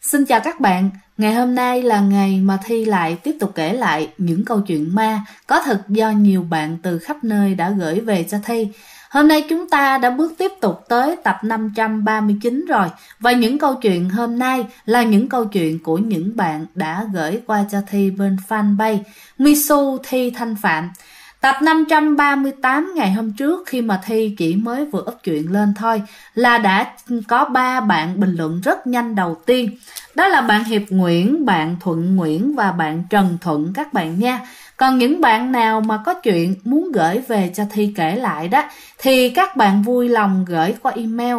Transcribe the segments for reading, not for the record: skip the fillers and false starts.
Xin chào các bạn, ngày hôm nay là ngày mà Thi lại tiếp tục kể lại những câu chuyện ma có thật do nhiều bạn từ khắp nơi đã gửi về cho Thi. Hôm nay chúng ta đã bước tiếp tục tới tập 539 rồi, và những câu chuyện hôm nay là những câu chuyện của những bạn đã gửi qua cho Thi bên fanpage Misu Thi Thanh Phạm. Tập 538 ngày hôm trước, khi mà Thi chỉ mới vừa up chuyện lên thôi, là đã có 3 bạn bình luận rất nhanh đầu tiên. Đó là bạn Hiệp Nguyễn, bạn Thuận Nguyễn và bạn Trần Thuận các bạn nha. Còn những bạn nào mà có chuyện muốn gửi về cho Thi kể lại đó, thì các bạn vui lòng gửi qua email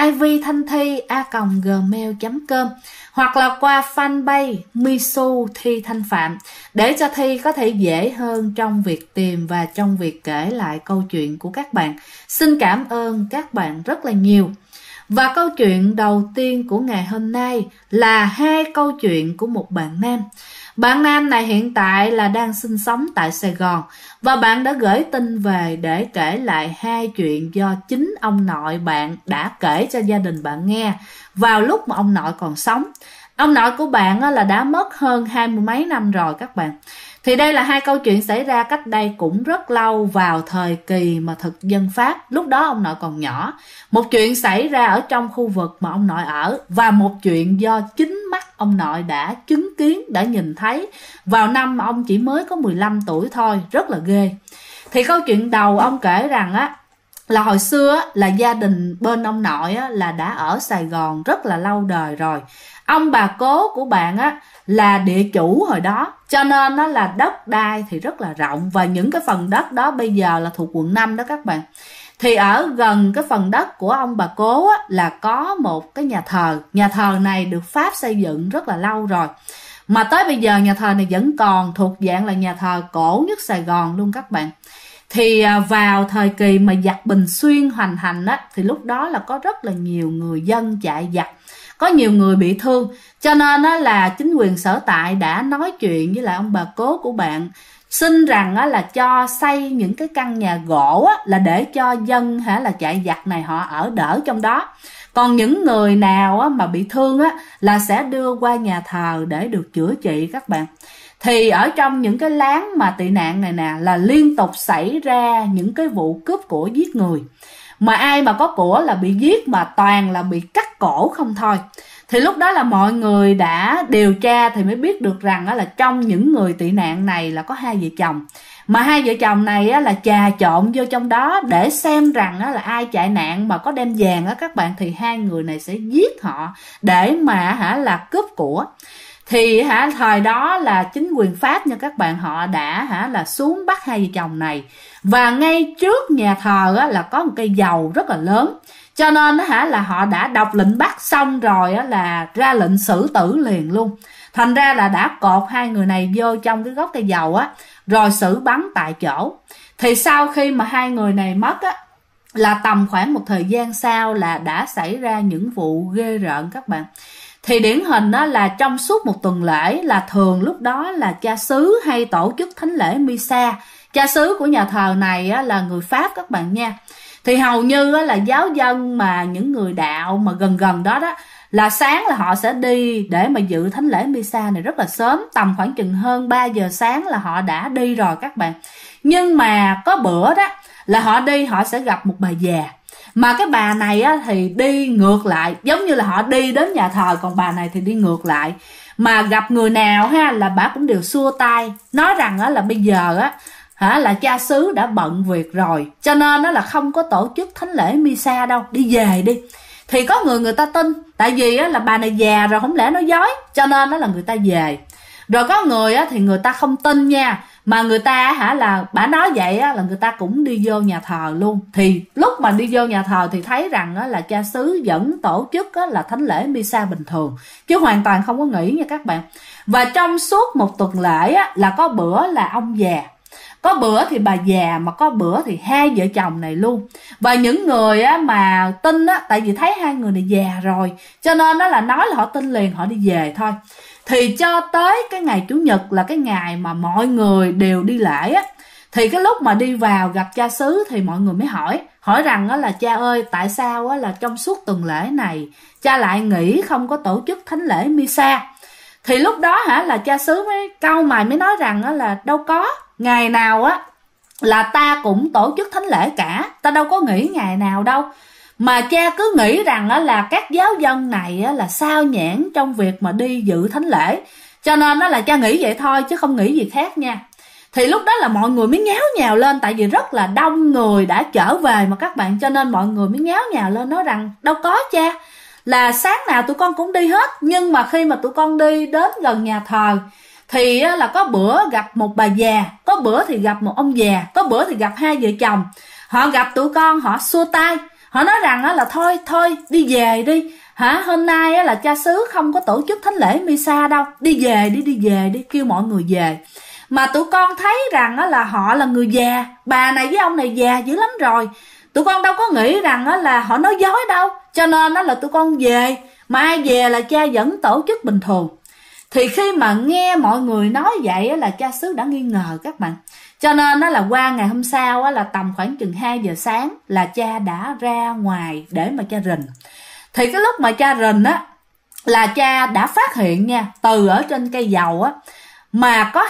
ivthanthi@gmail.com hoặc là qua fanpage Misu Thi Thanh Phạm, để cho Thi có thể dễ hơn trong việc tìm và trong việc kể lại câu chuyện của các bạn. Xin cảm ơn các bạn rất là nhiều. Và câu chuyện đầu tiên của ngày hôm nay là 2 câu chuyện của một bạn nam. Bạn nam này hiện tại là đang sinh sống tại Sài Gòn, và bạn đã gửi tin về để kể lại 2 chuyện do chính ông nội bạn đã kể cho gia đình bạn nghe vào lúc mà ông nội còn sống. Ông nội của bạn là đã mất hơn 20 mấy năm rồi các bạn. Thì đây là 2 câu chuyện xảy ra cách đây cũng rất lâu, vào thời kỳ mà thực dân Pháp. Lúc đó ông nội còn nhỏ. Một chuyện xảy ra ở trong khu vực mà ông nội ở, và một chuyện do chính mắt ông nội đã chứng kiến, đã nhìn thấy vào năm mà ông chỉ mới có 15 tuổi thôi. Rất là ghê. Thì câu chuyện đầu ông kể rằng là hồi xưa là gia đình bên ông nội là đã ở Sài Gòn rất là lâu đời rồi. Ông bà cố của bạn là địa chủ hồi đó, cho nên nó là đất đai thì rất là rộng, và những cái phần đất đó bây giờ là thuộc quận 5 đó các bạn. Thì ở gần cái phần đất của ông bà cố là có một cái nhà thờ. Nhà thờ này được Pháp xây dựng rất là lâu rồi, mà tới bây giờ nhà thờ này vẫn còn, thuộc dạng là nhà thờ cổ nhất Sài Gòn luôn các bạn. Thì vào thời kỳ mà giặc Bình Xuyên hoành hành thì lúc đó là có rất là nhiều người dân chạy giặc, có nhiều người bị thương, cho nên là chính quyền sở tại đã nói chuyện với lại ông bà cố của bạn, xin rằng là cho xây những cái căn nhà gỗ là để cho dân là chạy giặc này họ ở đỡ trong đó. Còn những người nào mà bị thương là sẽ đưa qua nhà thờ để được chữa trị các bạn. Thì ở trong những cái láng mà tị nạn này nè, là liên tục xảy ra những cái vụ cướp của giết người. Mà ai mà có của là bị giết, mà toàn là bị cắt cổ không thôi. Thì lúc đó là mọi người đã điều tra thì mới biết được rằng là trong những người tị nạn này là có 2 vợ chồng. Mà 2 vợ chồng này là trà trộn vô trong đó để xem rằng là ai chạy nạn mà có đem vàng các bạn, thì 2 người này sẽ giết họ để mà là cướp của. Thì thời đó là chính quyền Pháp nha các bạn, họ đã là xuống bắt 2 vợ chồng này. Và ngay trước nhà thờ là có một cây dầu rất là lớn, cho nên là họ đã đọc lệnh bắt xong rồi là ra lệnh xử tử liền luôn. Thành ra là đã cột 2 người này vô trong cái gốc cây dầu rồi xử bắn tại chỗ. Thì sau khi mà 2 người này mất là tầm khoảng một thời gian sau là đã xảy ra những vụ ghê rợn các bạn. Thì điển hình là trong suốt một tuần lễ là thường lúc đó là cha xứ hay tổ chức thánh lễ Misa. Cha xứ của nhà thờ này là người Pháp các bạn nha. Thì hầu như là giáo dân mà những người đạo mà gần gần đó là sáng là họ sẽ đi để mà dự thánh lễ Misa này rất là sớm, tầm khoảng chừng hơn 3 giờ sáng là họ đã đi rồi các bạn. Nhưng mà có bữa đó là họ đi, họ sẽ gặp một bà già. Mà cái bà này thì đi ngược lại, giống như là họ đi đến nhà thờ, còn bà này thì đi ngược lại. Mà gặp người nào là bà cũng đều xua tay, nói rằng là bây giờ là cha xứ đã bận việc rồi, cho nên là không có tổ chức thánh lễ Misa đâu, đi về đi. Thì có người ta tin, tại vì là bà này già rồi, không lẽ nói dối, cho nên là người ta về. Rồi có người thì người ta không tin nha, mà người ta là bà nói vậy là người ta cũng đi vô nhà thờ luôn. Thì lúc mà đi vô nhà thờ thì thấy rằng là cha xứ vẫn tổ chức là thánh lễ Misa bình thường, chứ hoàn toàn không có nghỉ nha các bạn. Và trong suốt một tuần lễ là có bữa là ông già, có bữa thì bà già, mà có bữa thì 2 vợ chồng này luôn. Và những người mà tin tại vì thấy 2 người này già rồi, cho nên là nói là họ tin liền, họ đi về thôi. Thì cho tới cái ngày Chủ nhật là cái ngày mà mọi người đều đi lễ thì cái lúc mà đi vào gặp cha xứ thì mọi người mới hỏi hỏi rằng là cha ơi, tại sao là trong suốt tuần lễ này cha lại nghỉ không có tổ chức thánh lễ Misa? Thì lúc đó là cha xứ mới cau mày mới nói rằng là đâu có, ngày nào là ta cũng tổ chức thánh lễ cả, ta đâu có nghỉ ngày nào đâu. Mà cha cứ nghĩ rằng là các giáo dân này là sao nhãng trong việc mà đi dự thánh lễ, cho nên là cha nghĩ vậy thôi chứ không nghĩ gì khác nha. Thì lúc đó là mọi người mới nháo nhào lên, tại vì rất là đông người đã trở về mà các bạn, cho nên mọi người mới nháo nhào lên nói rằng đâu có cha, là sáng nào tụi con cũng đi hết. Nhưng mà khi mà tụi con đi đến gần nhà thờ thì là có bữa gặp một bà già, có bữa thì gặp một ông già, có bữa thì gặp hai vợ chồng. Họ gặp tụi con, họ xua tay, họ nói rằng là thôi đi về đi, hôm nay là cha xứ không có tổ chức thánh lễ Misa đâu, đi về đi, kêu mọi người về. Mà tụi con thấy rằng là họ là người già, bà này với ông này già dữ lắm rồi, tụi con đâu có nghĩ rằng là họ nói dối đâu, cho nên là tụi con về. Mà ai về là cha vẫn tổ chức bình thường. Thì khi mà nghe mọi người nói vậy là cha xứ đã nghi ngờ các bạn, cho nên là qua ngày hôm sau là tầm khoảng chừng 2 giờ sáng là cha đã ra ngoài để mà cha rình. Thì cái lúc mà cha rình là cha đã phát hiện nha, từ ở trên cây dầu mà có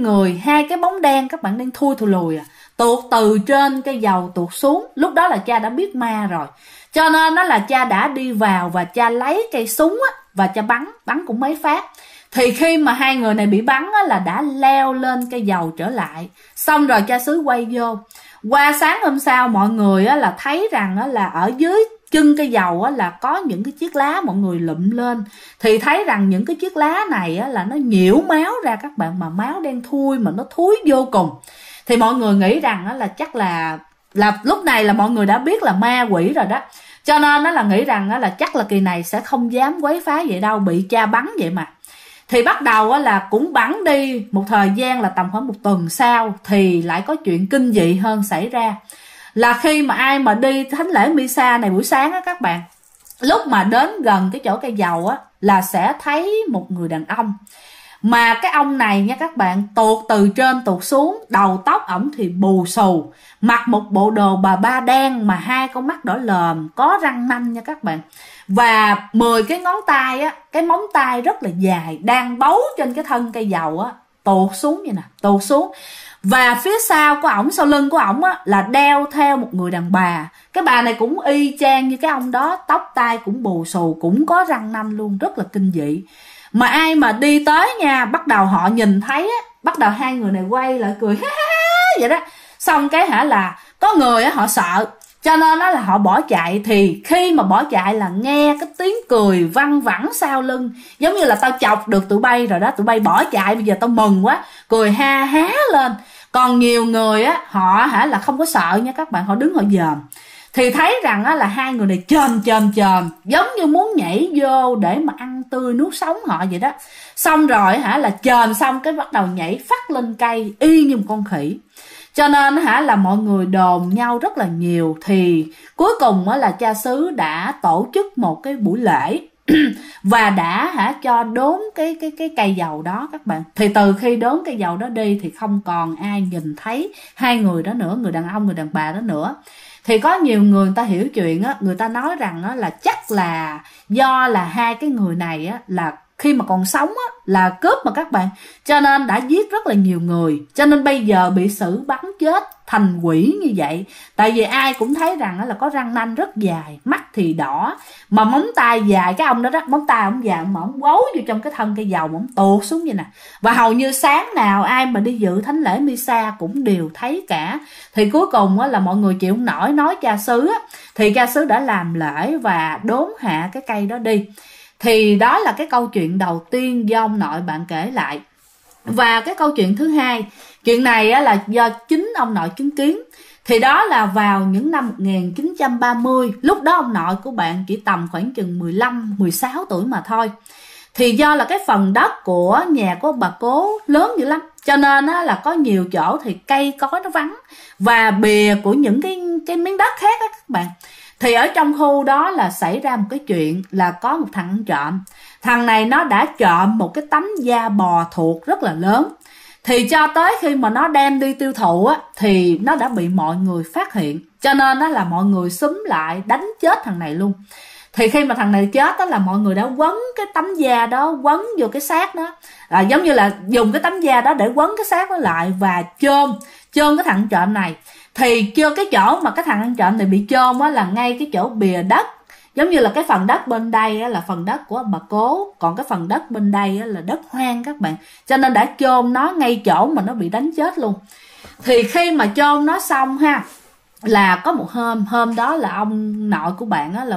hai cái bóng đen các bạn, đang thui lùi tuột từ trên cây dầu tuột xuống. Lúc đó là cha đã biết ma rồi, cho nên là cha đã đi vào và cha lấy cây súng và cha bắn cũng mấy phát. Thì khi mà hai người này bị bắn là đã leo lên cây dầu trở lại. Xong rồi cha xứ quay vô. Qua sáng hôm sau mọi người là thấy rằng là ở dưới chân cây dầu là có những cái chiếc lá mọi người lụm lên. Thì thấy rằng những cái chiếc lá này là nó nhiễu máu ra các bạn, mà máu đen thui mà nó thúi vô cùng. Thì mọi người nghĩ rằng là chắc là lúc này là mọi người đã biết là ma quỷ rồi đó. Cho nên là nghĩ rằng là chắc là kỳ này sẽ không dám quấy phá vậy đâu, bị cha bắn vậy mà. Thì bắt đầu là cũng bắn đi một thời gian là tầm khoảng 1 tuần sau thì lại có chuyện kinh dị hơn xảy ra. Là khi mà ai mà đi thánh lễ Misa này buổi sáng các bạn, lúc mà đến gần cái chỗ cây dầu là sẽ thấy một người đàn ông. Mà cái ông này nha các bạn, tuột từ trên tuột xuống, đầu tóc ổng thì bù xù, mặc một bộ đồ bà ba đen mà 2 con mắt đỏ lòm, có răng nanh nha các bạn. Và 10 cái ngón tay cái móng tay rất là dài, đang bấu trên cái thân cây dầu tuột xuống vậy nè, tuột xuống. Và phía sau của ổng, sau lưng của ổng là đeo theo một người đàn bà. Cái bà này cũng y chang như cái ông đó, tóc tai cũng bù xù, cũng có răng nanh luôn, rất là kinh dị. Mà ai mà đi tới nha, bắt đầu họ nhìn thấy bắt đầu hai người này quay lại cười ha ha vậy đó. Xong cái là có người họ sợ, cho nên là họ bỏ chạy. Thì khi mà bỏ chạy là nghe cái tiếng cười văng vẳng sau lưng, giống như là tao chọc được tụi bay rồi đó, tụi bay bỏ chạy bây giờ tao mừng quá, cười ha há lên. Còn nhiều người họ là không có sợ nha các bạn, họ đứng họ dòm. Thì thấy rằng là hai người này chồm giống như muốn nhảy vô để mà ăn tươi nuốt sống họ vậy đó. Xong rồi là chồm xong cái bắt đầu nhảy phắt lên cây y như một con khỉ. Cho nên là mọi người đồn nhau rất là nhiều. Thì cuối cùng là cha xứ đã tổ chức một cái buổi lễ và đã cho đốn cái cây dầu đó các bạn. Thì từ khi đốn cây dầu đó đi thì không còn ai nhìn thấy hai người đó nữa, người đàn ông người đàn bà đó nữa. Thì có nhiều người ta hiểu chuyện người ta nói rằng là chắc là do là hai cái người này là khi mà còn sống là cướp mà các bạn, cho nên đã giết rất là nhiều người, cho nên bây giờ bị xử bắn chết thành quỷ như vậy. Tại vì ai cũng thấy rằng là có răng nanh rất dài, mắt thì đỏ, mà móng tay dài. Cái ông đó móng tay ông dài mà ông quấu vô trong cái thân cây dầu mà ông tuột xuống vậy nè. Và hầu như sáng nào ai mà đi dự thánh lễ Misa cũng đều thấy cả. Thì cuối cùng là mọi người chịu không nổi, nói cha xứ thì cha xứ đã làm lễ và đốn hạ cái cây đó đi. Thì đó là cái câu chuyện đầu tiên do ông nội bạn kể lại. Và cái câu chuyện thứ hai, chuyện này là do chính ông nội chứng kiến. Thì đó là vào những năm 1930, lúc đó ông nội của bạn chỉ tầm khoảng chừng 15-16 tuổi mà thôi. Thì do là cái phần đất của nhà của bà cố lớn dữ lắm, cho nên là có nhiều chỗ thì cây cối nó vắng, và bìa của những cái miếng đất khác các bạn. Thì ở trong khu đó là xảy ra một cái chuyện là có một thằng ăn trộm. Thằng này nó đã trộm một cái tấm da bò thuột rất là lớn. Thì cho tới khi mà nó đem đi tiêu thụ thì nó đã bị mọi người phát hiện. cho nên đó là mọi người xúm lại đánh chết thằng này luôn. Thì khi mà thằng này chết đó là mọi người đã quấn cái tấm da đó, quấn vô cái xác đó, giống như là dùng cái tấm da đó để quấn cái xác đó lại và chôn cái thằng trộm này. Thì chưa cái chỗ mà cái thằng ăn trộm này bị chôn á là ngay cái chỗ bìa đất, giống như là cái phần đất bên đây á là phần đất của bà Cố, còn cái phần đất bên đây á là đất hoang các bạn, cho nên đã chôn nó ngay chỗ mà nó bị đánh chết luôn. Thì khi mà chôn nó xong ha, là có một hôm đó là ông nội của bạn á là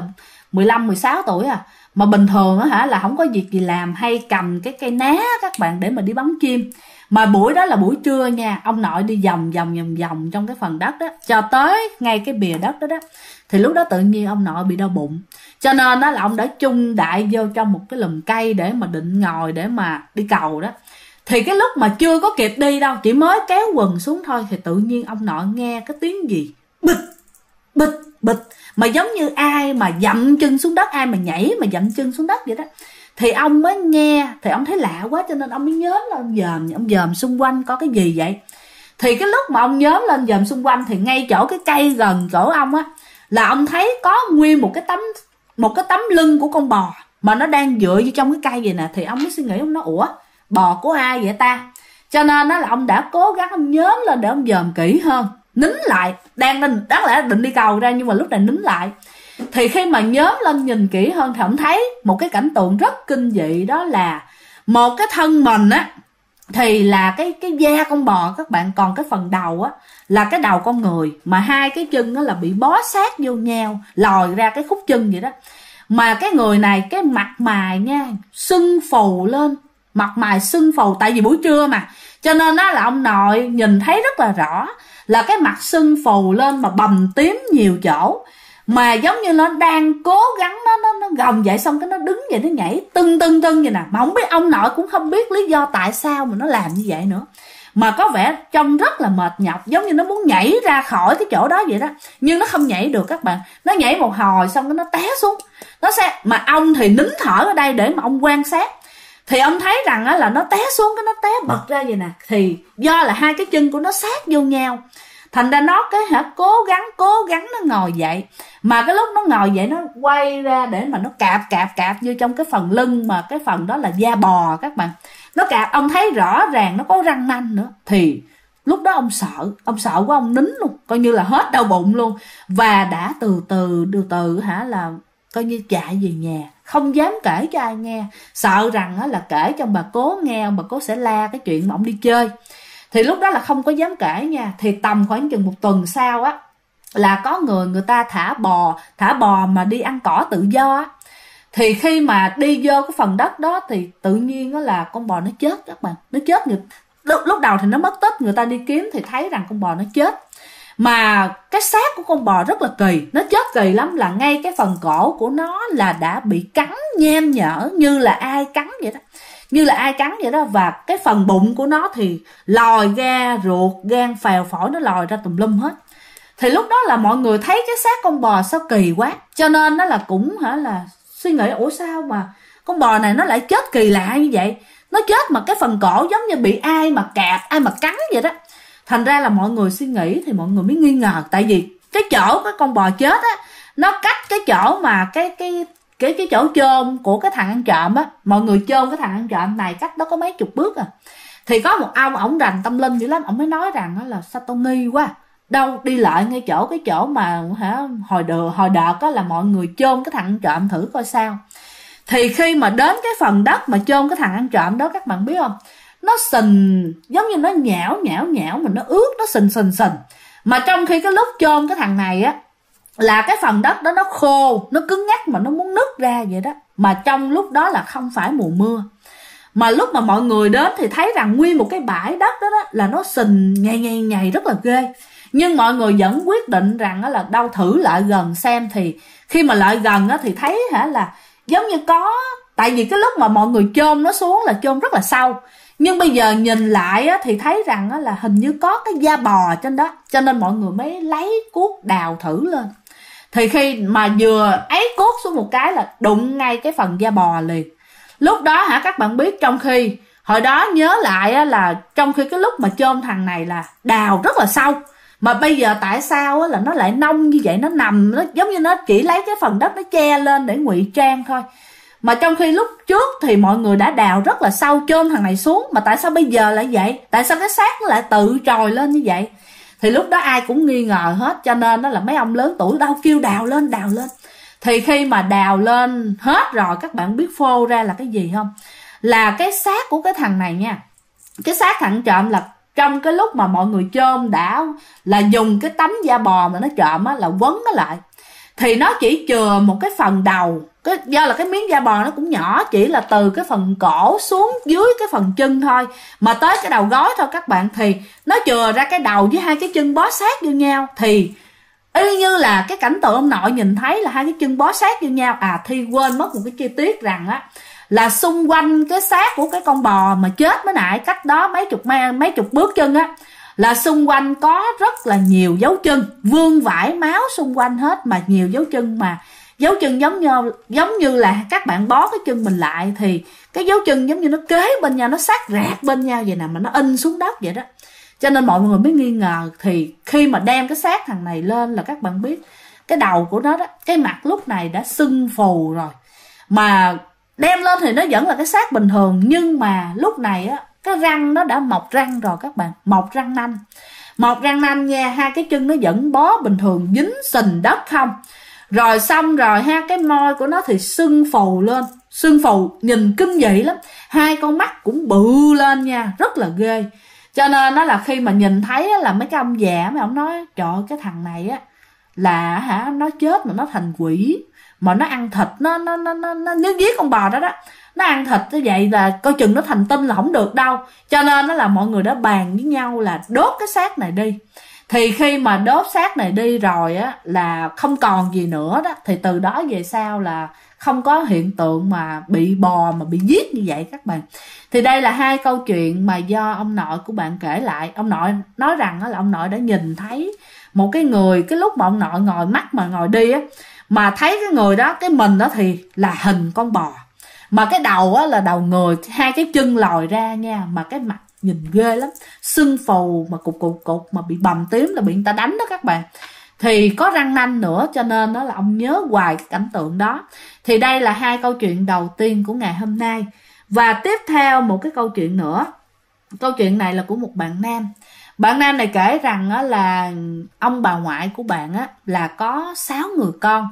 15-16 tuổi mà bình thường á là không có việc gì làm, hay cầm cái cây ná các bạn để mà đi bắn chim. Mà buổi đó là buổi trưa nha, ông nội đi vòng trong cái phần đất đó cho tới ngay cái bìa đất đó. Thì lúc đó tự nhiên ông nội bị đau bụng, cho nên đó là ông đã chung đại vô trong một cái lùm cây để mà định ngồi để mà đi cầu đó. Thì cái lúc mà chưa có kịp đi đâu, chỉ mới kéo quần xuống thôi, thì tự nhiên ông nội nghe cái tiếng gì bịch bịch bịch, mà giống như ai mà dậm chân xuống đất, ai mà nhảy mà dậm chân xuống đất vậy đó. Thì ông mới nghe, thì ông thấy lạ quá cho nên ông mới nhóm lên ông dòm xung quanh có cái gì vậy. Thì cái lúc mà ông nhóm lên dòm xung quanh thì ngay chỗ cái cây gần chỗ ông á là ông thấy có nguyên một cái tấm lưng của con bò mà nó đang dựa vô trong cái cây vậy nè. Thì ông mới suy nghĩ, ông nói ủa, bò của ai vậy ta? Cho nên đó là ông đã cố gắng ông nhóm lên để ông dòm kỹ hơn, nín lại, đáng lẽ định đi cầu ra nhưng mà lúc này nín lại. Thì khi mà nhóm lên nhìn kỹ hơn thì ông thấy một cái cảnh tượng rất kinh dị, đó là một cái thân mình á thì là cái da con bò các bạn, còn cái phần đầu á là cái đầu con người, mà hai cái chân á là bị bó sát vô nhau, lòi ra cái khúc chân vậy đó. Mà cái người này cái mặt mày nha sưng phù lên, mặt mày sưng phù, tại vì buổi trưa mà, cho nên đó là ông nội nhìn thấy rất là rõ là cái mặt sưng phù lên mà bầm tím nhiều chỗ, mà giống như nó đang cố gắng nó gồng dậy, xong cái nó đứng vậy, nó nhảy tưng vậy nè. Mà không biết, ông nội cũng không biết lý do tại sao mà nó làm như vậy nữa, mà có vẻ trông rất là mệt nhọc, giống như nó muốn nhảy ra khỏi cái chỗ đó vậy đó, nhưng nó không nhảy được các bạn. Nó nhảy một hồi xong cái nó té xuống, mà ông thì nín thở ở đây để mà ông quan sát. Thì ông thấy rằng á là nó té xuống, cái nó té bật ra vậy nè. Thì do là hai cái chân của nó sát vô nhau, thành ra nó cố gắng nó ngồi dậy. Mà cái lúc nó ngồi dậy nó quay ra để mà nó cạp vô trong cái phần lưng, mà cái phần đó là da bò các bạn. Nó cạp, ông thấy rõ ràng nó có răng nanh nữa. Thì lúc đó ông sợ quá, ông nín luôn, coi như là hết đau bụng luôn. Và đã từ từ là coi như chạy về nhà, không dám kể cho ai nghe, sợ rằng là kể cho bà Cố nghe, bà Cố sẽ la cái chuyện mà ông đi chơi. Thì lúc đó là không có dám kể nha. Thì tầm khoảng chừng 1 tuần sau á là có người ta thả bò mà đi ăn cỏ tự do á. Thì khi mà đi vô cái phần đất đó thì tự nhiên đó là con bò nó chết các bạn. Nó chết, lúc đầu thì nó mất tích, người ta đi kiếm thì thấy rằng con bò nó chết. Mà cái xác của con bò rất là kỳ, nó chết kỳ lắm, là ngay cái phần cổ của nó là đã bị cắn nhem nhở như là ai cắn vậy đó. Và cái phần bụng của nó thì lòi ra ruột, gan, phèo, phổi, nó lòi ra tùm lum hết. Thì lúc đó là mọi người thấy cái xác con bò sao kỳ quá, cho nên nó là cũng là suy nghĩ ủa sao mà con bò này nó lại chết kỳ lạ như vậy. Nó chết mà cái phần cổ giống như bị ai mà cạp, ai mà cắn vậy đó. Thành ra là mọi người suy nghĩ thì mọi người mới nghi ngờ, tại vì cái chỗ cái con bò chết á, nó cách cái chỗ mà cái chỗ chôn của cái thằng ăn trộm á, mọi người chôn cái thằng ăn trộm này cách đó có mấy chục bước à. Thì có một ông, ổng rành tâm linh dữ lắm, ổng mới nói rằng là sao tao nghi quá, đâu đi lại ngay cái chỗ mà hồi đợt á là mọi người chôn cái thằng ăn trộm thử coi sao. Thì khi mà đến cái phần đất mà chôn cái thằng ăn trộm đó, các bạn biết không, nó sình, giống như nó nhão mà nó ướt, nó sình. Mà trong khi cái lúc chôn cái thằng này á là cái phần đất đó nó khô, nó cứng ngắc mà nó muốn nứt ra vậy đó. Mà trong lúc đó là không phải mùa mưa, mà lúc mà mọi người đến thì thấy rằng nguyên một cái bãi đất đó là nó sình nhầy rất là ghê. Nhưng mọi người vẫn quyết định rằng là đâu thử lại gần xem. Thì khi mà lại gần thì thấy là giống như có, tại vì cái lúc mà mọi người chôn nó xuống là chôn rất là sâu, nhưng bây giờ nhìn lại thì thấy rằng là hình như có cái da bò trên đó, cho nên mọi người mới lấy cuốc đào thử lên. Thì khi mà vừa ấy cuốc xuống một cái là đụng ngay cái phần da bò liền. Lúc đó các bạn biết, trong khi hồi đó nhớ lại là trong khi cái lúc mà chôn thằng này là đào rất là sâu, Mà bây giờ tại sao á, là nó lại nông như vậy, nó nằm, nó giống như nó chỉ lấy cái phần đất nó che lên để ngụy trang thôi. Mà trong khi lúc trước thì mọi người đã đào rất là sâu, chôn thằng này xuống, mà tại sao bây giờ lại vậy? Tại sao cái xác nó lại tự trồi lên như vậy? Thì lúc đó ai cũng nghi ngờ hết, cho nên đó là mấy ông lớn tuổi đâu kêu đào lên, đào lên. Thì khi mà đào lên hết rồi, các bạn biết phô ra là cái gì không? Là cái xác của cái thằng này nha. Cái xác thằng trộm là trong cái lúc mà mọi người chôn đã là dùng cái tấm da bò mà nó trộm á, là quấn nó lại. Thì nó chỉ chừa một cái phần đầu, do là cái miếng da bò nó cũng nhỏ, chỉ là từ cái phần cổ xuống dưới cái phần chân thôi, mà tới cái đầu gối thôi các bạn. Thì nó chừa ra cái đầu với hai cái chân bó sát vô nhau. Thì y như là cái cảnh tượng ông nội nhìn thấy là hai cái chân bó sát vô nhau. Thi quên mất một cái chi tiết rằng á, là xung quanh cái xác của cái con bò mà chết mới nãy, cách đó mấy chục bước chân á, là xung quanh có rất là nhiều dấu chân, vương vãi máu xung quanh hết, mà nhiều dấu chân, mà dấu chân giống như là các bạn bó cái chân mình lại thì cái dấu chân giống như nó kế bên nhau, nó sát rạc bên nhau vậy nè, mà nó in xuống đất vậy đó. Cho nên mọi người mới nghi ngờ. Thì khi mà đem cái xác thằng này lên là các bạn biết cái đầu của nó đó, cái mặt lúc này đã sưng phù rồi, mà đem lên thì nó vẫn là cái xác bình thường, nhưng mà lúc này á, cái răng nó đã mọc răng rồi các bạn, mọc răng nanh nha. Hai cái chân nó vẫn bó bình thường, dính sình đất không. Rồi xong rồi ha, cái môi của nó thì sưng phù lên, sưng phù nhìn kinh dị lắm, hai con mắt cũng bự lên nha, rất là ghê. Cho nên nó là khi mà nhìn thấy là mấy cái ông già, mấy ông nói trời ơi, cái thằng này á là nó chết mà nó thành quỷ, mà nó ăn thịt, nó giết con bò đó đó, nó ăn thịt như vậy là coi chừng nó thành tinh là không được đâu. Cho nên nó là mọi người đã bàn với nhau là đốt cái xác này đi. Thì khi mà đốt xác này đi rồi á, là không còn gì nữa đó, thì từ đó về sau là không có hiện tượng mà bị bò mà bị giết như vậy các bạn. Thì đây là hai câu chuyện mà do ông nội của bạn kể lại. Ông nội nói rằng là ông nội đã nhìn thấy một cái người, cái lúc mà ông nội ngồi đi á, mà thấy cái người đó, cái mình đó thì là hình con bò, mà cái đầu á là đầu người, hai cái chân lòi ra nha, mà cái mặt nhìn ghê lắm, sưng phù mà cục mà bị bầm tím là bị người ta đánh đó các bạn. Thì có răng nanh nữa, cho nên đó là ông nhớ hoài cái cảnh tượng đó. Thì đây là hai câu chuyện đầu tiên của ngày hôm nay. Và tiếp theo một cái câu chuyện nữa. Câu chuyện này là của một bạn nam. Bạn nam này kể rằng á, là ông bà ngoại của bạn á, là có 6 người con,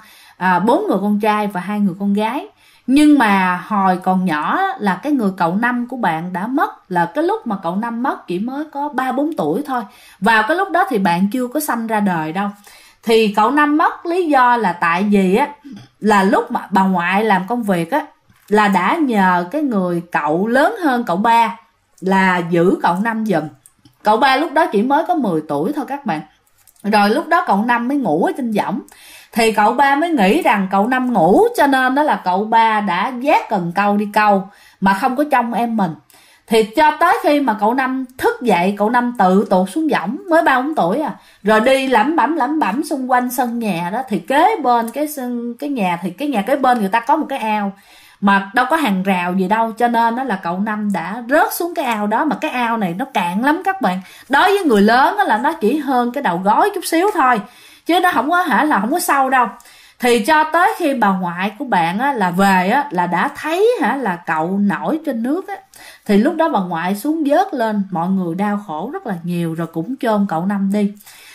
4 người con trai và 2 người con gái. Nhưng mà hồi còn nhỏ là cái người cậu Năm của bạn đã mất, là cái lúc mà cậu Năm mất chỉ mới có 3-4 tuổi thôi. Vào cái lúc đó thì bạn chưa có sanh ra đời đâu. Thì cậu Năm mất lý do là tại vì á, là lúc mà bà ngoại làm công việc á, là đã nhờ cái người cậu lớn hơn cậu ba là giữ cậu Năm giùm. Cậu ba lúc đó chỉ mới có 10 tuổi thôi các bạn. Rồi lúc đó cậu Năm mới ngủ ở trên võng. Thì cậu ba mới nghĩ rằng cậu Năm ngủ, cho nên đó là cậu ba đã vác cần câu đi câu mà không có trông em mình. Thì cho tới khi mà cậu Năm thức dậy, cậu Năm tự tuột xuống võng, mới 3-4 tuổi rồi đi lẩm bẩm xung quanh sân nhà đó. Thì kế bên cái nhà thì cái nhà kế bên người ta có một cái ao, mà đâu có hàng rào gì đâu, cho nên đó là cậu Năm đã rớt xuống cái ao đó. Mà cái ao này nó cạn lắm các bạn, đối với người lớn là nó chỉ hơn cái đầu gối chút xíu thôi, chứ nó không có không có sâu đâu. Thì cho tới khi bà ngoại của bạn á, là về á, là đã thấy là cậu nổi trên nước á. Thì lúc đó bà ngoại xuống vớt lên, mọi người đau khổ rất là nhiều, rồi cũng chôn cậu Năm đi.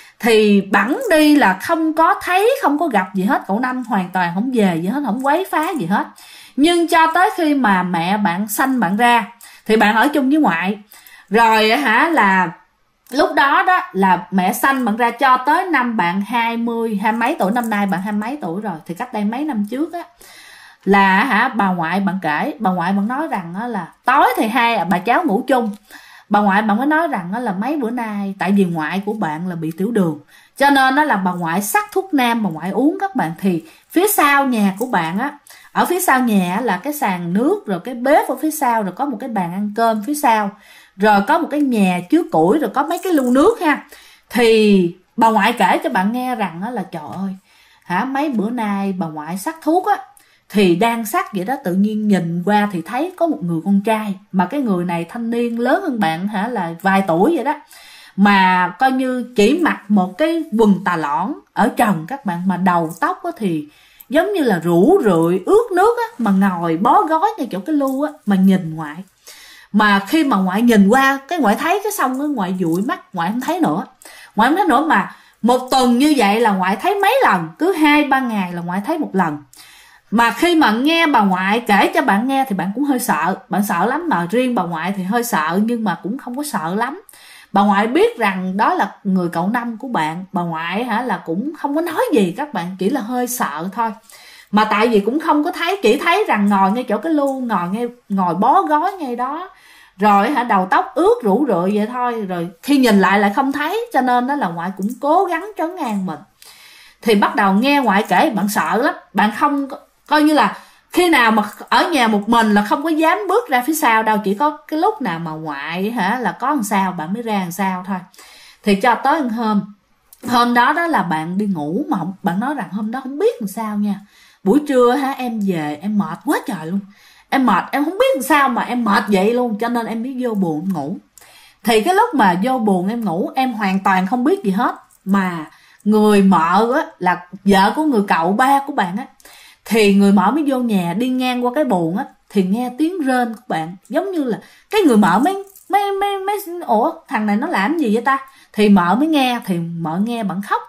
Thì bẵng đi là không có thấy, không có gặp gì hết, cậu Năm hoàn toàn không về gì hết, không quấy phá gì hết. Nhưng cho tới khi mà mẹ bạn sanh bạn ra thì bạn ở chung với ngoại. Rồi là lúc đó đó là mẹ sanh bạn ra cho tới năm bạn 20 mấy tuổi, năm nay bạn 20 mấy tuổi rồi. Thì cách đây mấy năm trước á, là bà ngoại bạn kể, bà ngoại bạn nói rằng là tối thì hai bà cháu ngủ chung. Bà ngoại bạn mới nói rằng là mấy bữa nay, tại vì ngoại của bạn là bị tiểu đường, cho nên đó là bà ngoại sắc thuốc nam bà ngoại uống các bạn. Thì phía sau nhà của bạn á, ở phía sau nhà là cái sàn nước, rồi cái bếp ở phía sau, rồi có một cái bàn ăn cơm phía sau, rồi có một cái nhà chứa củi, rồi có mấy cái lu nước ha. Thì bà ngoại kể cho bạn nghe rằng là trời ơi, mấy bữa nay bà ngoại sắc thuốc á, thì đang sắc vậy đó, tự nhiên nhìn qua thì thấy có một người con trai, mà cái người này thanh niên lớn hơn bạn là vài tuổi vậy đó, mà coi như chỉ mặc một cái quần tà lõn ở trần các bạn, mà đầu tóc thì giống như là rũ rượi ướt nước á, mà ngồi bó gói ngay chỗ cái lu á, mà nhìn ngoại. Mà khi mà ngoại nhìn qua cái ngoại thấy cái xong á, ngoại dụi mắt, ngoại không thấy nữa. Ngoại không thấy nữa, mà một tuần như vậy là ngoại thấy mấy lần, cứ 2-3 ngày là ngoại thấy một lần. Mà khi mà nghe bà ngoại kể cho bạn nghe thì bạn cũng hơi sợ, bạn sợ lắm. Mà riêng bà ngoại thì hơi sợ, nhưng mà cũng không có sợ lắm. Bà ngoại biết rằng đó là người cậu Năm của bạn. Bà ngoại là cũng không có nói gì các bạn, chỉ là hơi sợ thôi. Mà tại vì cũng không có thấy, chỉ thấy rằng ngồi ngay chỗ cái lu, ngồi bó gói ngay đó, rồi đầu tóc ướt rũ rượi vậy thôi. Rồi khi nhìn lại không thấy, cho nên đó là ngoại cũng cố gắng trấn an mình. Thì bắt đầu nghe ngoại kể bạn sợ lắm, bạn không coi như là khi nào mà ở nhà một mình là không có dám bước ra phía sau đâu, chỉ có cái lúc nào mà ngoại là có làm sao bạn mới ra làm sao thôi. Thì cho tới hôm đó là bạn đi ngủ, mà bạn nói rằng hôm đó không biết làm sao nha, buổi trưa em về em mệt quá trời luôn, em mệt em không biết làm sao mà em mệt vậy luôn, cho nên em mới vô buồn em ngủ. Thì cái lúc mà vô buồn em ngủ, em hoàn toàn không biết gì hết, mà người mợ á, là vợ của người cậu ba của bạn á, thì người mợ mới vô nhà, đi ngang qua cái buồng á, thì nghe tiếng rên của bạn, giống như là cái người mợ mới ủa thằng này nó làm gì vậy ta? Thì mợ mới nghe, thì mợ nghe bạn khóc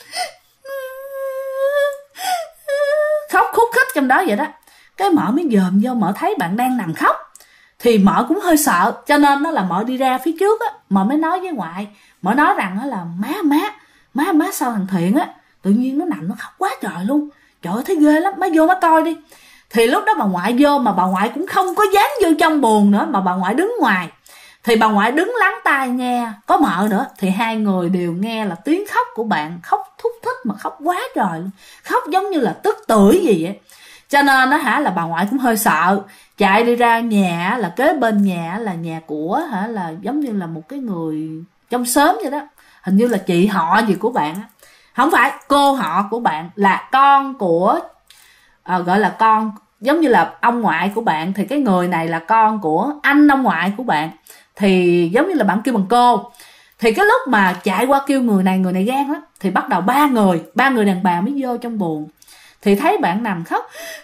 khúc khích trong đó vậy đó. Cái mợ mới dòm vô, mợ thấy bạn đang nằm khóc, thì mợ cũng hơi sợ, cho nên nó là mợ đi ra phía trước á, mợ mới nói với ngoại, mợ nói rằng là má sao thằng Thiện á tự nhiên nó nằm nó khóc quá trời luôn, trời ơi thấy ghê lắm, má vô má coi đi. Thì lúc đó bà ngoại vô, mà bà ngoại cũng không có dám vô trong buồng nữa, mà bà ngoại đứng ngoài. Thì bà ngoại đứng lắng tai nghe, có mợ nữa, thì hai người đều nghe là tiếng khóc của bạn, khóc thúc thích mà khóc quá trời luôn, khóc giống như là tức tưởi gì vậy. Cho nên là bà ngoại cũng hơi sợ, chạy đi ra nhà, là kế bên nhà là nhà của là giống như là một cái người trong xóm vậy đó, hình như là chị họ gì của bạn á, không phải cô họ của bạn, là con của gọi là con giống như là ông ngoại của bạn. Thì cái người này là con của anh ông ngoại của bạn, thì giống như là bạn kêu bằng cô. Thì cái lúc mà chạy qua kêu người này gan lắm, thì bắt đầu ba người đàn bà mới vô trong buồng, thì thấy bạn nằm khóc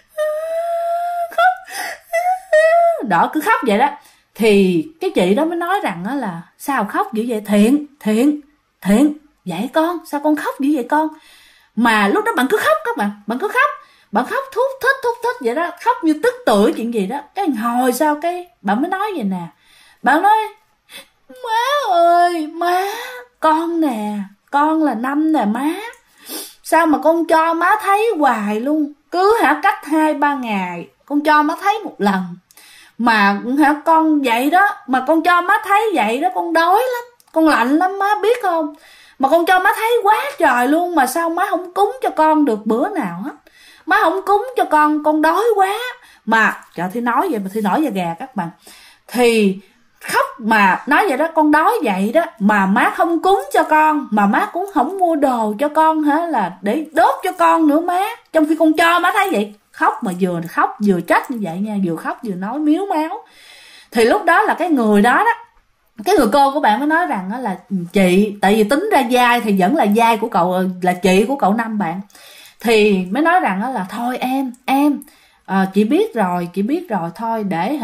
đó, cứ khóc vậy đó. Thì cái chị đó mới nói rằng là sao khóc dữ vậy Thiện vậy con, sao con khóc dữ vậy con? Mà lúc đó bạn cứ khóc các bạn cứ khóc, bạn khóc thúc thích vậy đó, khóc như tức tưởi chuyện gì đó. Cái hồi sau cái bạn mới nói vậy nè, bạn nói má ơi má, con nè, con là Năm nè má, sao mà con cho má thấy hoài luôn, cứ cách 2-3 ngày con cho má thấy một lần, mà con vậy đó, mà con cho má thấy vậy đó, con đói lắm, con lạnh lắm má biết không, mà con cho má thấy quá trời luôn, mà sao má không cúng cho con được bữa nào hết, má không cúng cho con đói quá. Mà trời, Thi nói vậy mà Thi nổi da gà các bạn. Thì khóc mà nói vậy đó, con đói vậy đó mà má không cúng cho con, mà má cũng không mua đồ cho con là để đốt cho con nữa má, trong khi con cho má thấy vậy. Khóc mà vừa khóc vừa trách như vậy nha, vừa khóc vừa nói miếu máu. Thì lúc đó là cái người đó cái người cô của bạn mới nói rằng là chị, tại vì tính ra giai thì vẫn là giai của cậu, là chị của cậu Năm bạn, thì mới nói rằng là thôi em chị biết rồi thôi, để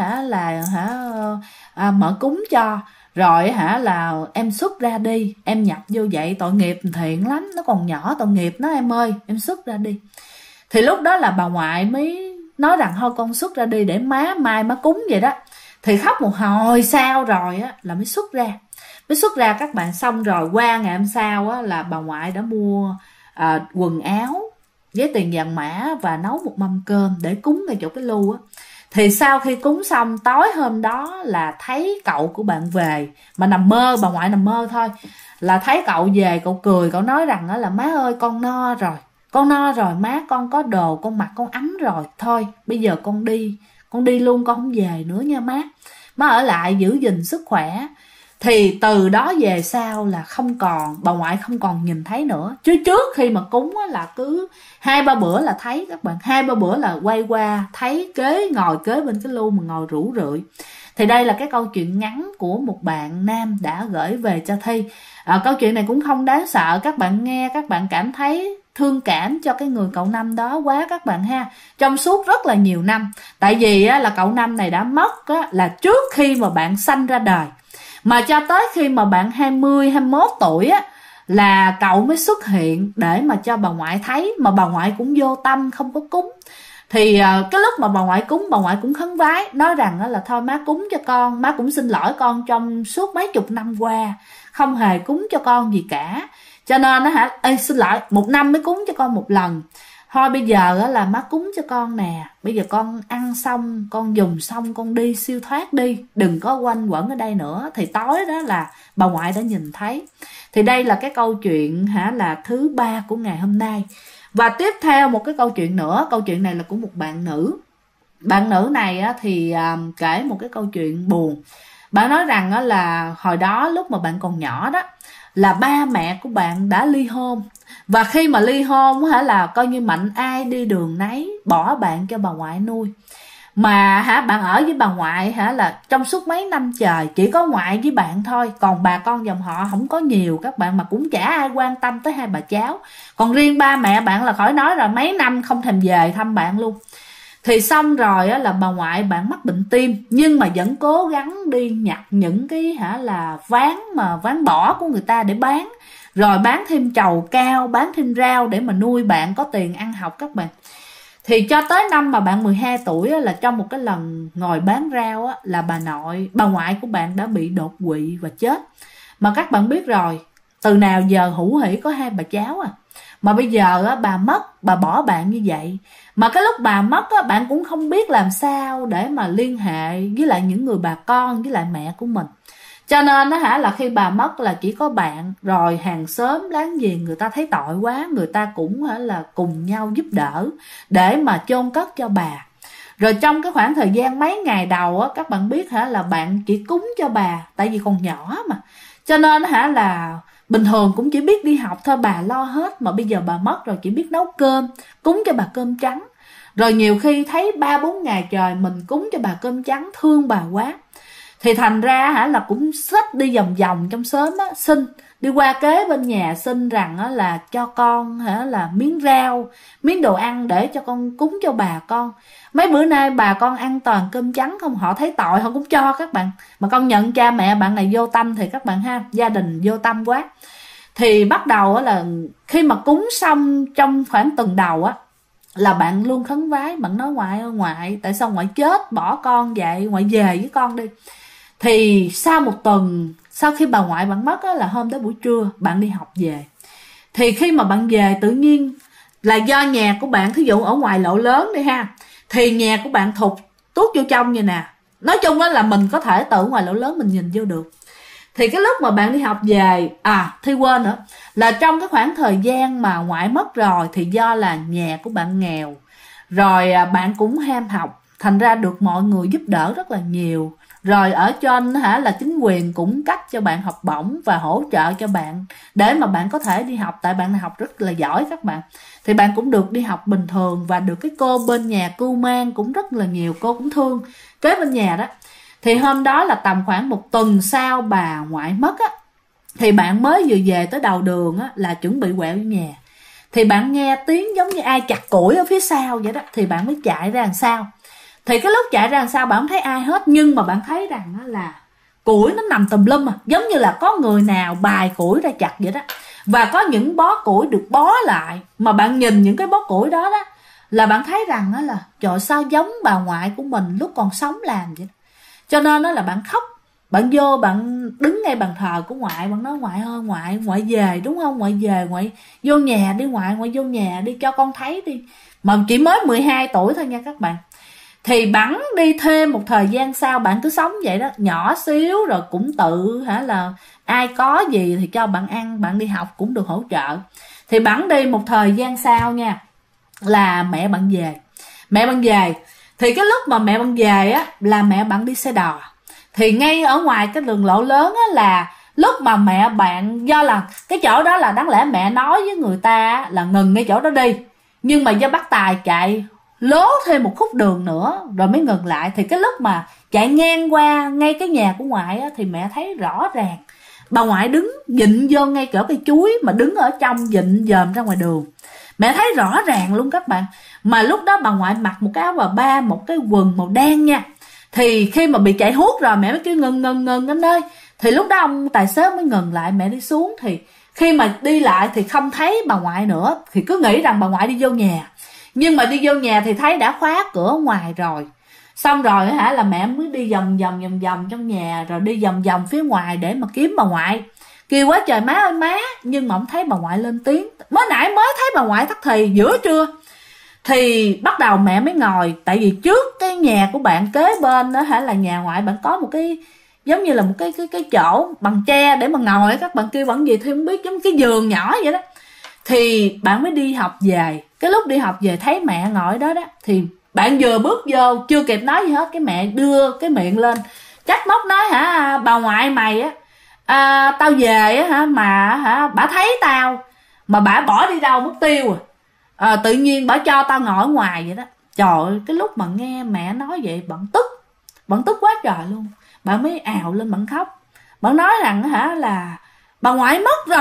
mở cúng cho, rồi là em xuất ra đi, em nhập vô vậy tội nghiệp Thiện lắm, nó còn nhỏ tội nghiệp nó em ơi, em xuất ra đi. Thì lúc đó là bà ngoại mới nói rằng thôi con xuất ra đi để mai má cúng vậy đó. Thì khóc một hồi sau rồi là mới xuất ra các bạn. Xong rồi qua ngày hôm sau là bà ngoại đã mua quần áo với tiền vàng mã và nấu một mâm cơm để cúng ngay chỗ cái lu á. Thì sau khi cúng xong, tối hôm đó là thấy cậu của bạn về, mà nằm mơ, bà ngoại nằm mơ thôi, là thấy cậu về, cậu cười, cậu nói rằng là má ơi con no rồi má, con có đồ con mặc con ấm rồi, thôi bây giờ con đi luôn, con không về nữa nha má ở lại giữ gìn sức khỏe. Thì từ đó về sau là bà ngoại không còn nhìn thấy nữa. Chứ trước khi mà cúng là cứ 2-3 bữa là thấy các bạn, 2-3 bữa là quay qua thấy ngồi kế bên cái lu mà ngồi rủ rượi. Thì đây là cái câu chuyện ngắn của một bạn nam đã gửi về cho Thi. Câu chuyện này cũng không đáng sợ, các bạn nghe các bạn cảm thấy thương cảm cho cái người cậu Năm đó quá các bạn ha, trong suốt rất là nhiều năm. Tại vì là cậu Năm này đã mất là trước khi mà bạn sanh ra đời, mà cho tới khi mà bạn 20, 21 tuổi là cậu mới xuất hiện để mà cho bà ngoại thấy, mà bà ngoại cũng vô tâm không có cúng. Thì cái lúc mà bà ngoại cúng, bà ngoại cũng khấn vái nói rằng là thôi má cúng cho con, má cũng xin lỗi con trong suốt mấy chục năm qua không hề cúng cho con gì cả, cho nên xin lỗi, một năm mới cúng cho con một lần, thôi bây giờ là má cúng cho con nè, bây giờ con ăn xong, con dùng xong, con đi siêu thoát đi, đừng có quanh quẩn ở đây nữa. Thì tối đó là bà ngoại đã nhìn thấy. Thì đây là cái câu chuyện là thứ 3 của ngày hôm nay. Và tiếp theo một cái câu chuyện nữa, câu chuyện này là của một bạn nữ. Bạn nữ này thì kể một cái câu chuyện buồn. Bạn nói rằng là hồi đó lúc mà bạn còn nhỏ đó, là ba mẹ của bạn đã ly hôn. Và khi mà ly hôn là coi như mạnh ai đi đường nấy, bỏ bạn cho bà ngoại nuôi. Mà bạn ở với bà ngoại là trong suốt mấy năm trời chỉ có ngoại với bạn thôi, còn bà con dòng họ không có nhiều các bạn, mà cũng chả ai quan tâm tới hai bà cháu. Còn riêng ba mẹ bạn là khỏi nói rồi, mấy năm không thèm về thăm bạn luôn. Thì xong rồi là bà ngoại bạn mắc bệnh tim, nhưng mà vẫn cố gắng đi nhặt những cái là ván bỏ của người ta để bán, rồi bán thêm trầu cao, bán thêm rau để mà nuôi bạn có tiền ăn học các bạn. Thì cho tới năm mà bạn 12 tuổi là trong một cái lần ngồi bán rau là bà ngoại của bạn đã bị đột quỵ và chết. Mà các bạn biết rồi, từ nào giờ hữu hỉ có hai bà cháu mà bây giờ bà mất, bà bỏ bạn như vậy. Mà cái lúc bà mất bạn cũng không biết làm sao để mà liên hệ với lại những người bà con, với lại mẹ của mình. Cho nên là khi bà mất là chỉ có bạn, rồi hàng xóm láng giềng người ta thấy tội quá, người ta cũng là cùng nhau giúp đỡ để mà chôn cất cho bà. Rồi trong cái khoảng thời gian mấy ngày đầu các bạn biết là bạn chỉ cúng cho bà, tại vì còn nhỏ mà, cho nên là bình thường cũng chỉ biết đi học thôi, bà lo hết. Mà bây giờ bà mất rồi chỉ biết nấu cơm, cúng cho bà cơm trắng. Rồi nhiều khi thấy 3-4 ngày trời mình cúng cho bà cơm trắng, thương bà quá. Thì thành ra là cũng xách đi vòng vòng trong xóm xin, đi qua kế bên nhà xin rằng là cho con là miếng rau, miếng đồ ăn để cho con cúng cho bà con. Mấy bữa nay bà con ăn toàn cơm trắng không, họ thấy tội họ cũng cho các bạn. Mà công nhận cha mẹ bạn này vô tâm thì các bạn ha, gia đình vô tâm quá. Thì bắt đầu là khi mà cúng xong trong khoảng tuần đầu là bạn luôn khấn vái, bạn nói ngoại ơi ngoại, tại sao ngoại chết bỏ con vậy, ngoại về với con đi. Thì sau một tuần, sau khi bà ngoại bạn mất là hôm đó buổi trưa bạn đi học về. Thì khi mà bạn về tự nhiên là do nhà của bạn, thí dụ ở ngoài lộ lớn đi ha, thì nhà của bạn thụt tuốt vô trong vậy nè. Nói chung là mình có thể từ ngoài lộ lớn mình nhìn vô được. Thì cái lúc mà bạn đi học về, Thi quên nữa, là trong cái khoảng thời gian mà ngoại mất rồi, thì do là nhà của bạn nghèo, rồi bạn cũng ham học, thành ra được mọi người giúp đỡ rất là nhiều. Rồi ở trên là chính quyền cũng cấp cho bạn học bổng và hỗ trợ cho bạn để mà bạn có thể đi học, tại bạn học rất là giỏi các bạn. Thì bạn cũng được đi học bình thường, và được cái cô bên nhà cưu mang cũng rất là nhiều, cô cũng thương kế bên nhà đó. Thì hôm đó là tầm khoảng một tuần sau bà ngoại mất thì bạn mới vừa về tới đầu đường là chuẩn bị quẹo vô nhà. Thì bạn nghe tiếng giống như ai chặt củi ở phía sau vậy đó, thì bạn mới chạy ra đằng sau. Thì cái lúc chạy ra đằng sau bạn không thấy ai hết, nhưng mà bạn thấy rằng là củi nó nằm tùm lum giống như là có người nào bài củi ra chặt vậy đó. Và có những bó củi được bó lại, mà bạn nhìn những cái bó củi đó là bạn thấy rằng là trời, sao giống bà ngoại của mình lúc còn sống làm vậy đó. Cho nên là bạn khóc, bạn vô bạn đứng ngay bàn thờ của ngoại, bạn nói ngoại ơi ngoại về đúng không, ngoại về, ngoại vô nhà đi, ngoại vô nhà đi cho con thấy đi. Mà chỉ mới 12 tuổi thôi nha các bạn. Thì bẵng đi thêm một thời gian sau, bạn cứ sống vậy đó, nhỏ xíu rồi cũng tự là ai có gì thì cho bạn ăn, bạn đi học cũng được hỗ trợ. Thì bẵng đi một thời gian sau nha, là mẹ bạn về. Thì cái lúc mà mẹ bạn về là mẹ bạn đi xe đò. Thì ngay ở ngoài cái đường lộ lớn là lúc mà mẹ bạn, do là cái chỗ đó là đáng lẽ mẹ nói với người ta là ngừng ngay chỗ đó đi, nhưng mà do bác tài chạy lố thêm một khúc đường nữa rồi mới ngừng lại. Thì cái lúc mà chạy ngang qua ngay cái nhà của ngoại á, thì mẹ thấy rõ ràng bà ngoại đứng dịnh vô ngay cửa cây chuối, mà đứng ở trong dịnh dòm ra ngoài đường. Mẹ thấy rõ ràng luôn các bạn. Mà lúc đó bà ngoại mặc một cái áo bà ba, một cái quần màu đen nha. Thì khi mà bị chạy hút rồi mẹ mới kêu ngừng anh ơi. Thì lúc đó ông tài xế mới ngừng lại, mẹ đi xuống. Thì khi mà đi lại thì không thấy bà ngoại nữa, thì cứ nghĩ rằng bà ngoại đi vô nhà. Nhưng mà đi vô nhà thì thấy đã khóa cửa ngoài rồi. Xong rồi là mẹ mới đi vòng trong nhà, rồi đi vòng phía ngoài để mà kiếm bà ngoại. Kêu quá trời má ơi má, nhưng mà không thấy bà ngoại lên tiếng. Mới nãy mới thấy bà ngoại thất thì giữa trưa. Thì bắt đầu mẹ mới ngồi, tại vì trước cái nhà của bạn kế bên đó là nhà ngoại bạn có một cái giống như là một cái chỗ bằng tre để mà ngồi, các bạn kêu bằng gì thì không biết, giống cái giường nhỏ vậy đó. Thì bạn mới đi học về. Cái lúc đi học về thấy mẹ ngồi đó đó, thì bạn vừa bước vô chưa kịp nói gì hết, cái mẹ đưa cái miệng lên trách móc nói bà ngoại mày tao về mà bả thấy tao mà bả bỏ đi đâu mất tiêu tự nhiên bả cho tao ngồi ở ngoài vậy đó. Trời ơi, cái lúc mà nghe mẹ nói vậy bạn tức quá trời luôn. Bạn mới ào lên bạn khóc. Bạn nói rằng là bà ngoại mất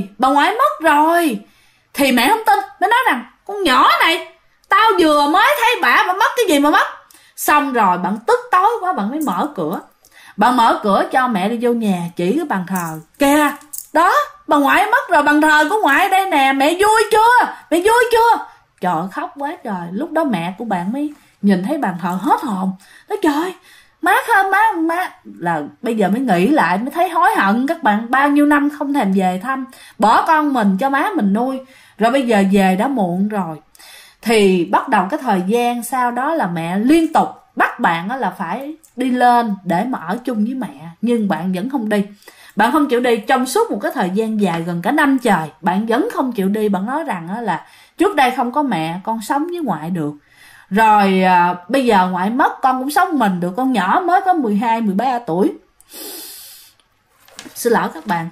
rồi. Thì mẹ không tin, mới nói rằng con nhỏ này, tao vừa mới thấy bà mất cái gì mà mất. Xong rồi bạn tức tối quá, bạn mới mở cửa. Bạn mở cửa cho mẹ đi vô nhà, chỉ cái bàn thờ. Kìa, đó, bà ngoại mất rồi, bàn thờ của ngoại đây nè, mẹ vui chưa? Trời ơi, khóc quá trời. Lúc đó mẹ của bạn mới nhìn thấy bàn thờ hết hồn. Nói trời, má là bây giờ mới nghĩ lại, mới thấy hối hận các bạn. Bao nhiêu năm không thèm về thăm, bỏ con mình cho má mình nuôi, rồi bây giờ về đã muộn rồi. Thì bắt đầu cái thời gian sau đó là mẹ liên tục bắt bạn là phải đi lên để mà ở chung với mẹ. Nhưng bạn vẫn không đi. Bạn không chịu đi trong suốt một cái thời gian dài gần cả năm trời. Bạn vẫn không chịu đi. Bạn nói rằng là trước đây không có mẹ, con sống với ngoại được. Rồi bây giờ ngoại mất, con cũng sống mình được. Con nhỏ mới có 12-13 tuổi. Xin lỗi các bạn.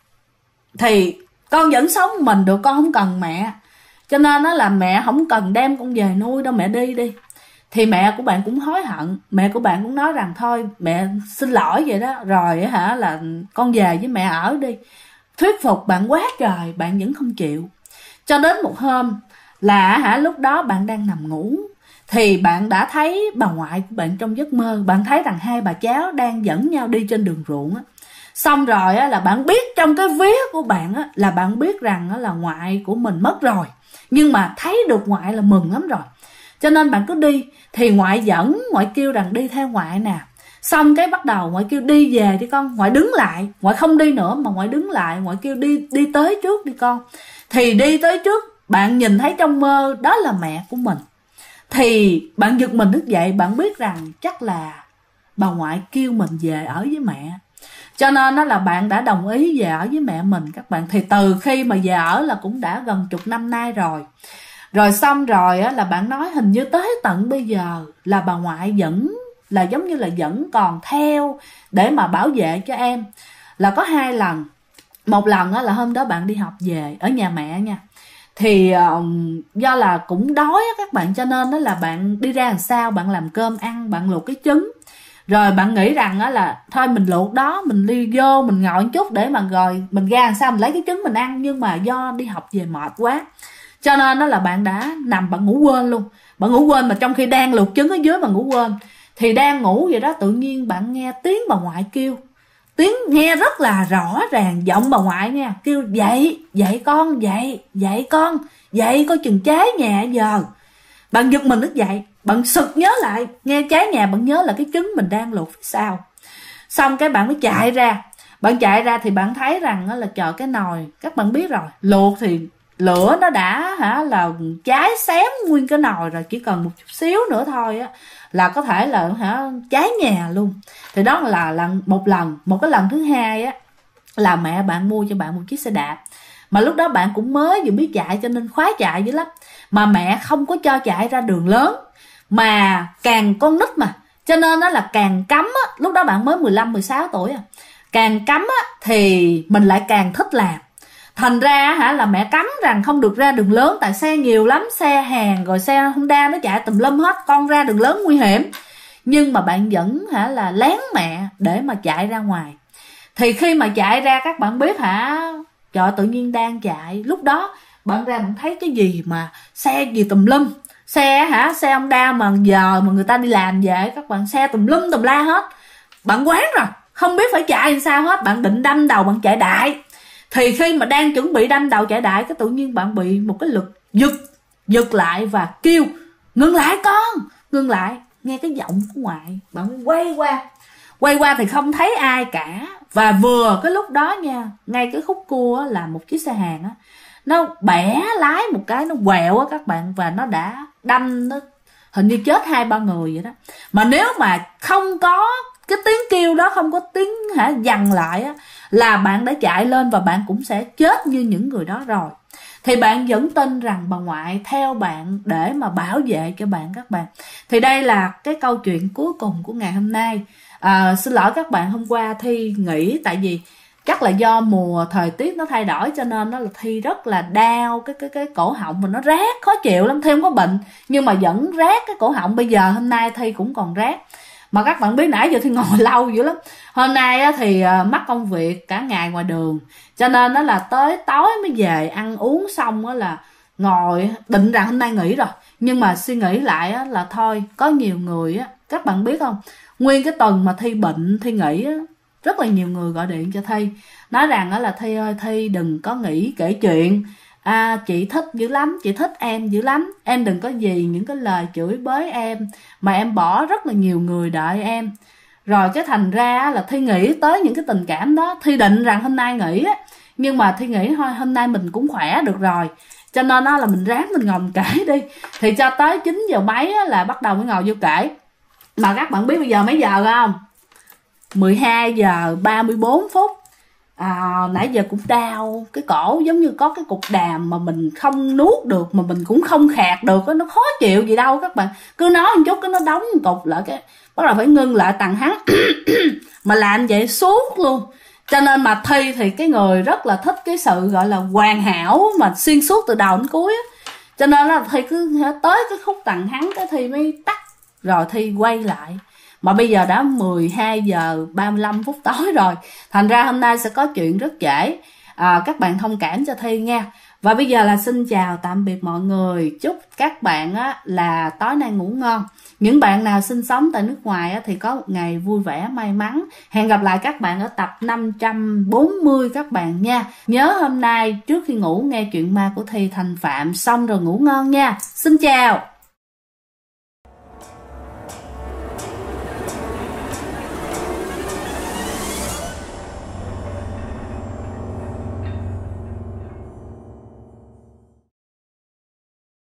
Thì con vẫn sống mình được, con không cần mẹ. Cho nên là mẹ không cần đem con về nuôi đâu, mẹ đi. Thì mẹ của bạn cũng hối hận. Mẹ của bạn cũng nói rằng thôi mẹ xin lỗi vậy đó. Rồi là con về với mẹ ở đi. Thuyết phục bạn quá trời, bạn vẫn không chịu. Cho đến một hôm là lúc đó bạn đang nằm ngủ. Thì bạn đã thấy bà ngoại của bạn trong giấc mơ. Bạn thấy rằng hai bà cháu đang dẫn nhau đi trên đường ruộng á. Xong rồi là bạn biết trong cái vía của bạn là bạn biết rằng là ngoại của mình mất rồi. Nhưng mà thấy được ngoại là mừng lắm rồi. Cho nên bạn cứ đi. Thì ngoại dẫn, ngoại kêu rằng đi theo ngoại nè. Xong cái bắt đầu ngoại kêu đi về đi con. Ngoại đứng lại, ngoại không đi nữa mà ngoại đứng lại. Ngoại kêu đi tới trước đi con. Thì đi tới trước, bạn nhìn thấy trong mơ đó là mẹ của mình. Thì bạn giật mình thức dậy, bạn biết rằng chắc là bà ngoại kêu mình về ở với mẹ. Cho nên là bạn đã đồng ý về ở với mẹ mình các bạn. Thì từ khi mà về ở là cũng đã gần chục năm nay rồi. Rồi xong rồi là bạn nói hình như tới tận bây giờ là bà ngoại vẫn là giống như là vẫn còn theo để mà bảo vệ cho em. Là có 2 lần. Một lần là hôm đó bạn đi học về ở nhà mẹ nha. Thì do là cũng đói các bạn, cho nên đó là bạn đi ra làm sao, bạn làm cơm ăn, bạn luộc cái trứng. Rồi bạn nghĩ rằng là thôi mình luộc đó, mình đi vô mình ngồi một chút để mà rồi mình ra làm sao mình lấy cái trứng mình ăn. Nhưng mà do đi học về mệt quá, cho nên đó là bạn đã nằm, bạn ngủ quên luôn. Bạn ngủ quên mà trong khi đang luộc trứng ở dưới mà ngủ quên. Thì đang ngủ vậy đó, tự nhiên bạn nghe tiếng bà ngoại kêu. Tiếng nghe rất là rõ ràng, giọng bà ngoại nha. Kêu dậy con, dậy coi chừng cháy nhà giờ. Bạn giật mình thức dậy, bạn sực nhớ lại, nghe cháy nhà bạn nhớ là cái trứng mình đang luộc phía sau. Xong cái bạn mới chạy ra. Bạn chạy ra thì bạn thấy rằng là trời, cái nồi, các bạn biết rồi, luộc thì lửa nó đã là cháy xém nguyên cái nồi rồi, chỉ cần một chút xíu nữa thôi là có thể là cháy nhà luôn. Thì đó là một lần. Một cái lần thứ hai là mẹ bạn mua cho bạn một chiếc xe đạp. Mà lúc đó bạn cũng mới vừa biết chạy cho nên khoái chạy dữ lắm. Mà mẹ không có cho chạy ra đường lớn, mà càng con nít mà, cho nên nó là càng cấm lúc đó bạn mới 15-16 tuổi càng cấm thì mình lại càng thích làm. Thành ra là mẹ cấm rằng không được ra đường lớn, tại xe nhiều lắm, xe hàng rồi xe Honda nó chạy tùm lum hết, con ra đường lớn nguy hiểm. nhưng mà bạn vẫn là lén mẹ để mà chạy ra ngoài. Thì khi mà chạy ra các bạn biết trời, tự nhiên đang chạy, lúc đó bạn ra bạn thấy cái gì mà xe gì tùm lum, xe xe ông đa mà giờ mà người ta đi làm về các bạn, xe tùm lum tùm la hết. Bạn quán rồi, không biết phải chạy làm sao hết, bạn định đâm đầu bạn chạy đại. Thì khi mà đang chuẩn bị đâm đầu chạy đại, cái tự nhiên bạn bị một cái lực giật lại và kêu ngừng lại con, ngừng lại. Nghe cái giọng của ngoại, bạn quay qua thì không thấy ai cả. Và vừa cái lúc đó nha, ngay cái khúc cua là một chiếc xe hàng nó bẻ lái một cái, nó quẹo các bạn, và nó đã đâm, nó hình như chết 2-3 người vậy đó. Mà nếu mà không có cái tiếng kêu đó, không có tiếng dằn lại là bạn đã chạy lên và bạn cũng sẽ chết như những người đó rồi. Thì bạn vẫn tin rằng bà ngoại theo bạn để mà bảo vệ cho bạn các bạn. Thì đây là cái câu chuyện cuối cùng của ngày hôm nay. Xin lỗi các bạn, hôm qua Thi nghỉ tại vì chắc là do mùa thời tiết nó thay đổi cho nên nó là Thi rất là đau cái cổ họng, và nó rát khó chịu lắm. Thi không có bệnh nhưng mà vẫn rát cái cổ họng. Bây giờ hôm nay Thi cũng còn rát. Mà các bạn biết nãy giờ Thi ngồi lâu dữ lắm. Hôm nay thì mắc công việc cả ngày ngoài đường, cho nên nó là tới tối mới về, ăn uống xong là ngồi định rằng hôm nay nghỉ rồi. Nhưng mà suy nghĩ lại là thôi, có nhiều người các bạn biết không, nguyên cái tuần mà Thi bệnh, Thi nghỉ rất là nhiều người gọi điện cho Thi nói rằng là Thi ơi, Thi đừng có nghỉ kể chuyện, chị thích dữ lắm, chị thích em dữ lắm, em đừng có vì những cái lời chửi bới em mà em bỏ rất là nhiều người đợi em. Rồi cái thành ra là Thi nghĩ tới những cái tình cảm đó. Thi định rằng hôm nay nghỉ nhưng mà Thi nghĩ thôi hôm nay mình cũng khỏe được rồi, cho nên là mình ráng mình ngồi mình kể đi. Thì cho tới 9 giờ mấy là bắt đầu mới ngồi vô kể. Mà các bạn biết bây giờ mấy giờ không? 12 giờ 34 phút. Nãy giờ cũng đau cái cổ, giống như có cái cục đàm mà mình không nuốt được mà mình cũng không khạc được, nó khó chịu gì đâu các bạn. Cứ nói một chút cái nó đóng một cục lại, cái bắt đầu phải ngưng lại tằng hắn mà làm vậy suốt luôn. Cho nên mà Thi thì cái người rất là thích cái sự gọi là hoàn hảo mà xuyên suốt từ đầu đến cuối cho nên là Thi cứ tới cái khúc tằng hắn cái Thi mới tắt, rồi Thi quay lại. Mà bây giờ đã 12 giờ 35 phút tối rồi, thành ra hôm nay sẽ có chuyện rất trễ. Các bạn thông cảm cho Thi nha. Và bây giờ là xin chào tạm biệt mọi người. Chúc các bạn là tối nay ngủ ngon. Những bạn nào sinh sống tại nước ngoài thì có một ngày vui vẻ may mắn. Hẹn gặp lại các bạn ở tập 540 các bạn nha. Nhớ hôm nay trước khi ngủ nghe chuyện ma của Thi Thành Phạm xong rồi ngủ ngon nha. Xin chào.